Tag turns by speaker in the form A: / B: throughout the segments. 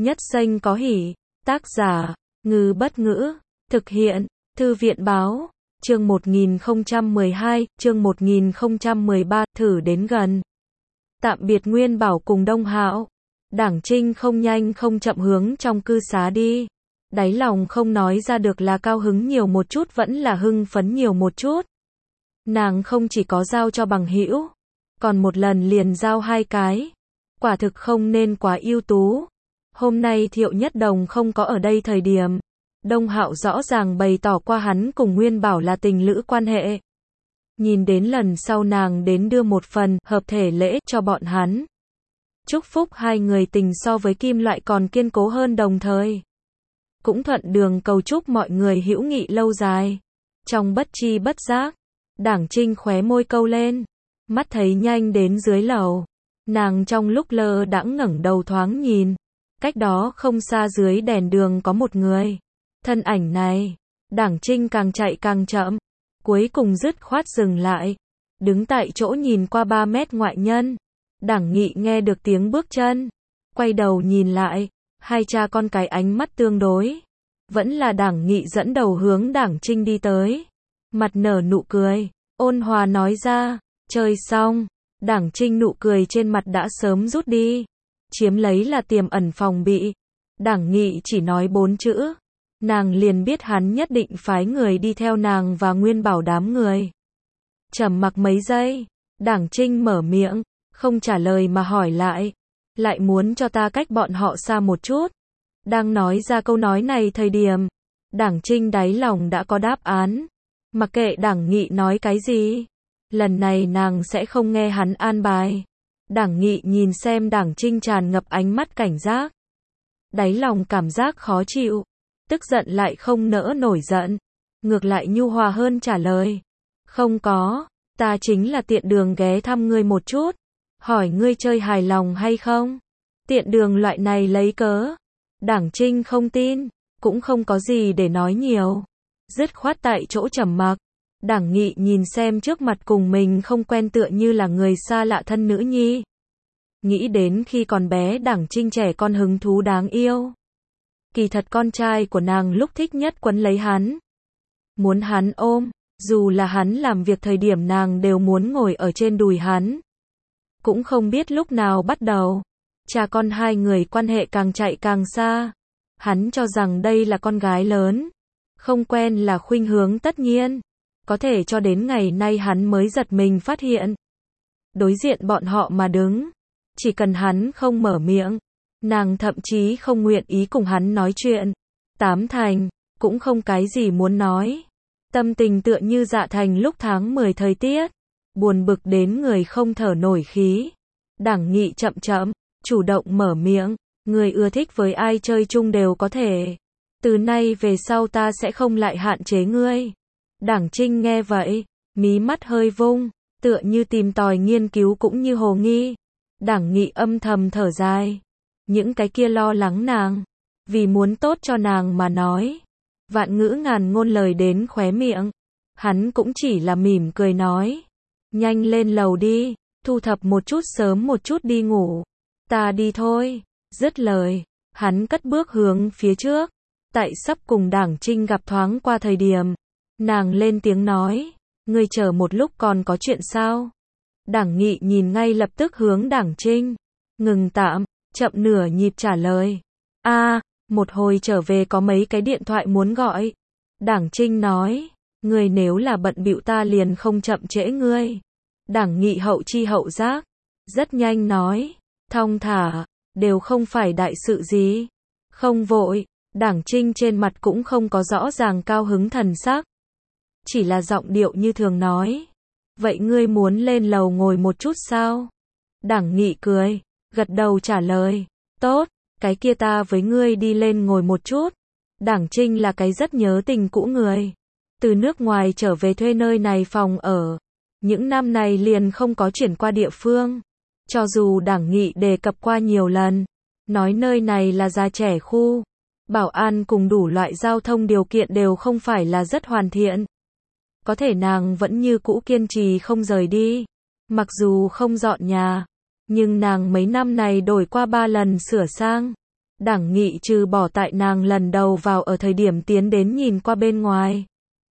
A: Nhất Xanh có hỉ. Tác giả, Ngư Bất Ngữ. Thực hiện, Thư viện Báo. Chương 1012, chương 1013, thử đến gần. Tạm biệt Nguyên Bảo cùng Đông Hạo. Đảng Trinh không nhanh không chậm hướng trong cư xá đi. Đáy lòng không nói ra được là cao hứng nhiều một chút vẫn là hưng phấn nhiều một chút. Nàng không chỉ có giao cho bằng hữu, còn một lần liền giao hai cái. Quả thực không nên quá ưu tú. Hôm nay Thiệu Nhất Đồng không có ở đây thời điểm, Đông Hạo rõ ràng bày tỏ qua hắn cùng Nguyên Bảo là tình lữ quan hệ. Nhìn đến lần sau nàng đến đưa một phần hợp thể lễ cho bọn hắn. Chúc phúc hai người tình so với kim loại còn kiên cố hơn, đồng thời cũng thuận đường cầu chúc mọi người hữu nghị lâu dài. Trong bất chi bất giác, Đảng Trinh khóe môi câu lên, mắt thấy nhanh đến dưới lầu. Nàng trong lúc lơ đãng ngẩng đầu thoáng nhìn, cách đó không xa dưới đèn đường có một người. Thân ảnh này, Đảng Trinh càng chạy càng chậm, cuối cùng dứt khoát dừng lại, đứng tại chỗ nhìn qua 3 mét ngoại nhân. Đảng Nghị nghe được tiếng bước chân, quay đầu nhìn lại, hai cha con cái ánh mắt tương đối. Vẫn là Đảng Nghị dẫn đầu hướng Đảng Trinh đi tới, mặt nở nụ cười, ôn hòa nói ra, chơi xong. Đảng Trinh nụ cười trên mặt đã sớm rút đi, chiếm lấy là tiềm ẩn phòng bị. Đảng Nghị chỉ nói 4 chữ, nàng liền biết hắn nhất định phái người đi theo nàng và Nguyên Bảo đám người. Trầm mặc mấy giây, Đảng Trinh mở miệng, không trả lời mà hỏi lại muốn cho ta cách bọn họ xa một chút. Đang nói ra câu nói này thời điểm, Đảng Trinh đáy lòng đã có đáp án. Mặc kệ Đảng Nghị nói cái gì, lần này nàng sẽ không nghe hắn an bài. Đảng Nghị nhìn xem Đảng Trinh tràn ngập ánh mắt cảnh giác. Đáy lòng cảm giác khó chịu, tức giận lại không nỡ nổi giận. Ngược lại nhu hòa hơn trả lời. Không có, ta chính là tiện đường ghé thăm ngươi một chút. Hỏi ngươi chơi hài lòng hay không? Tiện đường loại này lấy cớ. Đảng Trinh không tin, cũng không có gì để nói nhiều. Dứt khoát tại chỗ trầm mặc. Đảng Nghị nhìn xem trước mặt cùng mình không quen tựa như là người xa lạ thân nữ nhi. Nghĩ đến khi còn bé Đảng Trinh trẻ con hứng thú đáng yêu. Kỳ thật con trai của nàng lúc thích nhất quấn lấy hắn. Muốn hắn ôm, dù là hắn làm việc thời điểm nàng đều muốn ngồi ở trên đùi hắn. Cũng không biết lúc nào bắt đầu, cha con hai người quan hệ càng chạy càng xa. Hắn cho rằng đây là con gái lớn, không quen là khuynh hướng tất nhiên. Có thể cho đến ngày nay hắn mới giật mình phát hiện. Đối diện bọn họ mà đứng, chỉ cần hắn không mở miệng, nàng thậm chí không nguyện ý cùng hắn nói chuyện. 8 thành, cũng không cái gì muốn nói. Tâm tình tựa như Dạ Thành lúc tháng 10 thời tiết, buồn bực đến người không thở nổi khí. Đảng Nghị chậm chậm, chủ động mở miệng, người ưa thích với ai chơi chung đều có thể. Từ nay về sau ta sẽ không lại hạn chế ngươi. Đảng Trinh nghe vậy, mí mắt hơi vung, tựa như tìm tòi nghiên cứu cũng như hồ nghi. Đảng Nghị âm thầm thở dài. Những cái kia lo lắng nàng, vì muốn tốt cho nàng mà nói. Vạn ngữ ngàn ngôn lời đến khóe miệng. Hắn cũng chỉ là mỉm cười nói. Nhanh lên lầu đi, thu thập một chút sớm một chút đi ngủ. Ta đi thôi. Dứt lời, hắn cất bước hướng phía trước. Tại sắp cùng Đảng Trinh gặp thoáng qua thời điểm, nàng lên tiếng nói, ngươi chờ một lúc còn có chuyện sao? Đảng Nghị nhìn ngay lập tức hướng Đảng Trinh, ngừng tạm, chậm nửa nhịp trả lời. Một hồi trở về có mấy cái điện thoại muốn gọi. Đảng Trinh nói, ngươi nếu là bận bịu ta liền không chậm trễ ngươi. Đảng Nghị hậu chi hậu giác, rất nhanh nói, thong thả, đều không phải đại sự gì. Không vội. Đảng Trinh trên mặt cũng không có rõ ràng cao hứng thần sắc, chỉ là giọng điệu như thường nói, vậy ngươi muốn lên lầu ngồi một chút sao? Đảng Nghị cười, gật đầu trả lời, tốt, cái kia ta với ngươi đi lên ngồi một chút. Đảng Trinh là cái rất nhớ tình cũ người, từ nước ngoài trở về thuê nơi này phòng ở, những năm này liền không có chuyển qua địa phương. Cho dù Đảng Nghị đề cập qua nhiều lần, nói nơi này là già trẻ khu, bảo an cùng đủ loại giao thông điều kiện đều không phải là rất hoàn thiện. Có thể nàng vẫn như cũ kiên trì không rời đi. Mặc dù không dọn nhà, nhưng nàng mấy năm này đổi qua 3 lần sửa sang. Đảng Nghị trừ bỏ tại nàng lần đầu vào ở thời điểm tiến đến nhìn qua bên ngoài,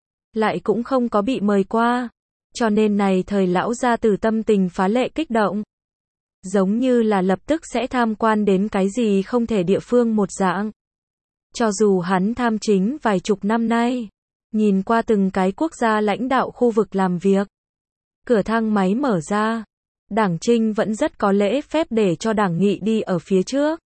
A: lại cũng không có bị mời qua, cho nên này thời lão gia tử tâm tình phá lệ kích động. Giống như là lập tức sẽ tham quan đến cái gì không thể địa phương một dạng. Cho dù hắn tham chính vài chục năm nay, nhìn qua từng cái quốc gia lãnh đạo khu vực làm việc. Cửa thang máy mở ra, Đảng Trinh vẫn rất có lễ phép để cho Đảng Nghị đi ở phía trước.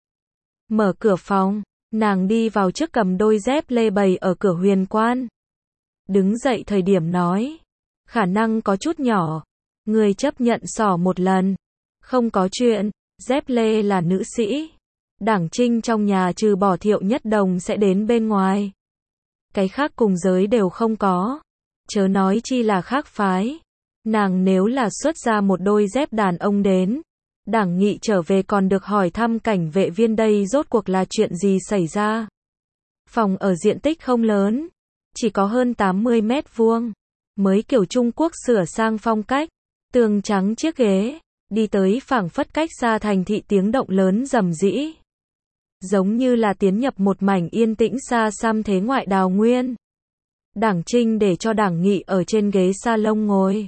A: Mở cửa phòng, nàng đi vào trước cầm đôi dép lê bày ở cửa huyền quan. Đứng dậy thời điểm nói, khả năng có chút nhỏ, người chấp nhận xỏ một lần. Không có chuyện, dép lê là nữ sĩ. Đảng Trinh trong nhà trừ bỏ Thiệu Nhất Đồng sẽ đến bên ngoài. Cái khác cùng giới đều không có. Chớ nói chi là khác phái. Nàng nếu là xuất ra một đôi dép đàn ông đến, Đảng Nghị trở về còn được hỏi thăm cảnh vệ viên đây rốt cuộc là chuyện gì xảy ra. Phòng ở diện tích không lớn, chỉ có hơn 80 mét vuông, mới kiểu Trung Quốc sửa sang phong cách, tường trắng chiếc ghế, đi tới phảng phất cách xa thành thị tiếng động lớn rầm rĩ. Giống như là tiến nhập một mảnh yên tĩnh xa xăm thế ngoại đào nguyên. Đảng Trinh để cho Đảng Nghị ở trên ghế salon ngồi.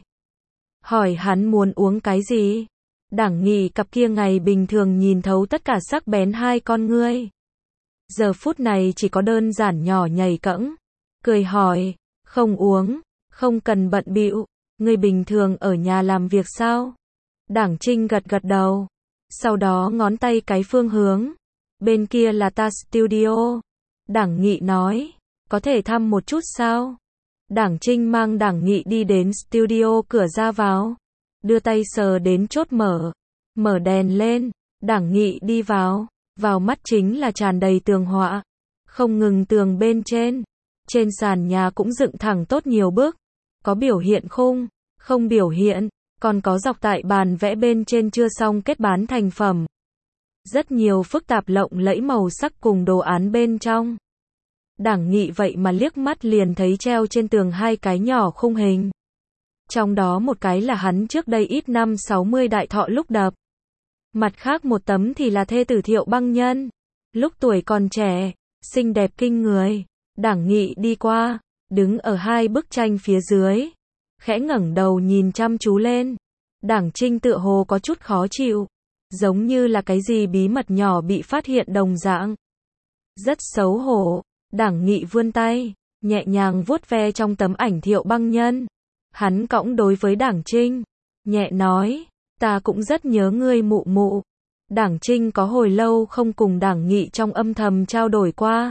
A: Hỏi hắn muốn uống cái gì? Đảng Nghị cặp kia ngày bình thường nhìn thấu tất cả sắc bén hai con ngươi. Giờ phút này chỉ có đơn giản nhỏ nhảy cẫng. Cười hỏi, không uống, không cần bận bịu, ngươi bình thường ở nhà làm việc sao? Đảng Trinh gật gật đầu. Sau đó ngón tay cái phương hướng. Bên kia là ta studio. Đảng Nghị nói, có thể thăm một chút sao? Đảng Trinh mang Đảng Nghị đi đến studio cửa ra vào. Đưa tay sờ đến chốt mở. Mở đèn lên. Đảng Nghị đi vào. Vào mắt chính là tràn đầy tường họa. Không ngừng tường bên trên. Trên sàn nhà cũng dựng thẳng tốt nhiều bức. Có biểu hiện khung, không biểu hiện. Còn có dọc tại bàn vẽ bên trên chưa xong kết bán thành phẩm. Rất nhiều phức tạp lộng lẫy màu sắc cùng đồ án bên trong. Đảng Nghị vậy mà liếc mắt liền thấy treo trên tường hai cái nhỏ khung hình. Trong đó một cái là hắn trước đây ít năm 60 đại thọ lúc đập. Mặt khác một tấm thì là thê tử Thiệu Băng Nhân. Lúc tuổi còn trẻ, xinh đẹp kinh người. Đảng Nghị đi qua, đứng ở hai bức tranh phía dưới. Khẽ ngẩng đầu nhìn chăm chú lên. Đảng Trinh tựa hồ có chút khó chịu. Giống như là cái gì bí mật nhỏ bị phát hiện đồng dạng. Rất xấu hổ. Đảng Nghị vươn tay, nhẹ nhàng vuốt ve trong tấm ảnh Thiệu Băng Nhân. Hắn cõng đối với Đảng Trinh. Nhẹ nói, ta cũng rất nhớ ngươi mụ mụ. Đảng Trinh có hồi lâu không cùng Đảng Nghị trong âm thầm trao đổi qua.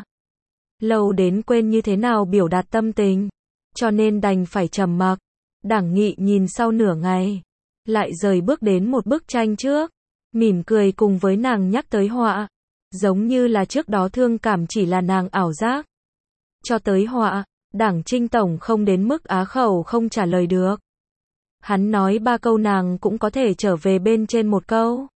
A: Lâu đến quên như thế nào biểu đạt tâm tình. Cho nên đành phải trầm mặc. Đảng Nghị nhìn sau nửa ngày. Lại rời bước đến một bức tranh trước. Mỉm cười cùng với nàng nhắc tới họa. Giống như là trước đó thương cảm chỉ là nàng ảo giác. Cho tới họa, Đảng Trinh tổng không đến mức á khẩu không trả lời được. Hắn nói 3 câu nàng cũng có thể trở về bên trên một câu.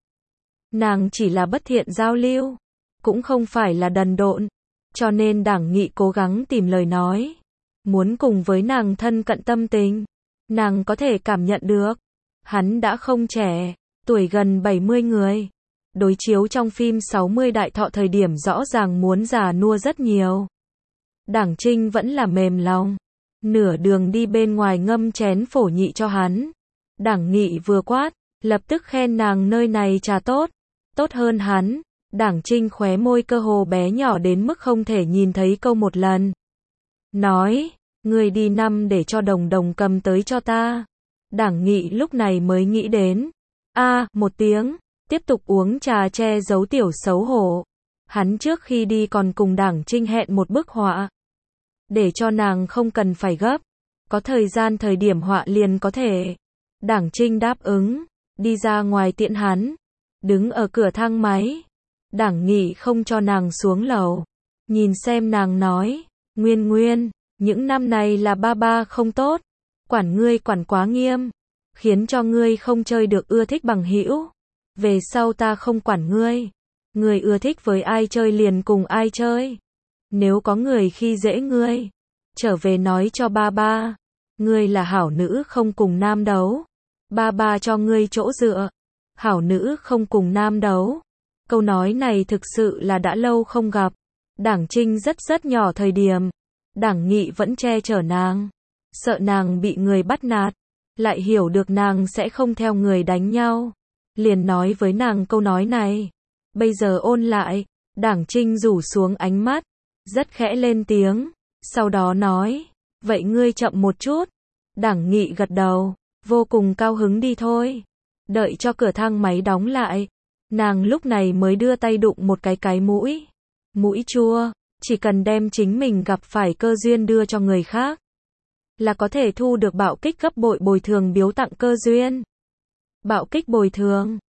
A: Nàng chỉ là bất thiện giao lưu, cũng không phải là đần độn. Cho nên Đảng Nghị cố gắng tìm lời nói. Muốn cùng với nàng thân cận tâm tình. Nàng có thể cảm nhận được. Hắn đã không trẻ, tuổi gần 70 người. Đối chiếu trong phim 60 đại thọ thời điểm rõ ràng muốn già nua rất nhiều. Đảng Trinh vẫn là mềm lòng. Nửa đường đi bên ngoài ngâm chén phổ nhị cho hắn. Đảng Nghị vừa quát, lập tức khen nàng nơi này trà tốt. Tốt hơn hắn. Đảng Trinh khóe môi cơ hồ bé nhỏ đến mức không thể nhìn thấy câu một lần. Nói, người đi năm để cho Đồng Đồng cầm tới cho ta. Đảng Nghị lúc này mới nghĩ đến. Một tiếng. Tiếp tục uống trà che giấu tiểu xấu hổ. Hắn trước khi đi còn cùng Đảng Trinh hẹn một bức họa. Để cho nàng không cần phải gấp. Có thời gian thời điểm họa liền có thể. Đảng Trinh đáp ứng. Đi ra ngoài tiện hắn. Đứng ở cửa thang máy. Đảng Nghị không cho nàng xuống lầu. Nhìn xem nàng nói. Nguyên, những năm này là ba không tốt. Quản ngươi quản quá nghiêm. Khiến cho ngươi không chơi được ưa thích bằng hữu. Về sau ta không quản ngươi. Ngươi ưa thích với ai chơi liền cùng ai chơi. Nếu có người khi dễ ngươi, trở về nói cho ba. Ngươi là hảo nữ không cùng nam đấu. Ba cho ngươi chỗ dựa. Hảo nữ không cùng nam đấu. Câu nói này thực sự là đã lâu không gặp. Đảng Trinh rất nhỏ thời điểm. Đảng Nghị vẫn che chở nàng. Sợ nàng bị người bắt nạt. Lại hiểu được nàng sẽ không theo người đánh nhau. Liền nói với nàng câu nói này. Bây giờ ôn lại, Đảng Trinh rủ xuống ánh mắt. Rất khẽ lên tiếng. Sau đó nói. Vậy ngươi chậm một chút. Đảng Nghị gật đầu. Vô cùng cao hứng đi thôi. Đợi cho cửa thang máy đóng lại. Nàng lúc này mới đưa tay đụng một cái mũi. Mũi chua. Chỉ cần đem chính mình gặp phải cơ duyên đưa cho người khác. Là có thể thu được bạo kích gấp bội bồi thường biếu tặng cơ duyên. Bạo kích bồi thường.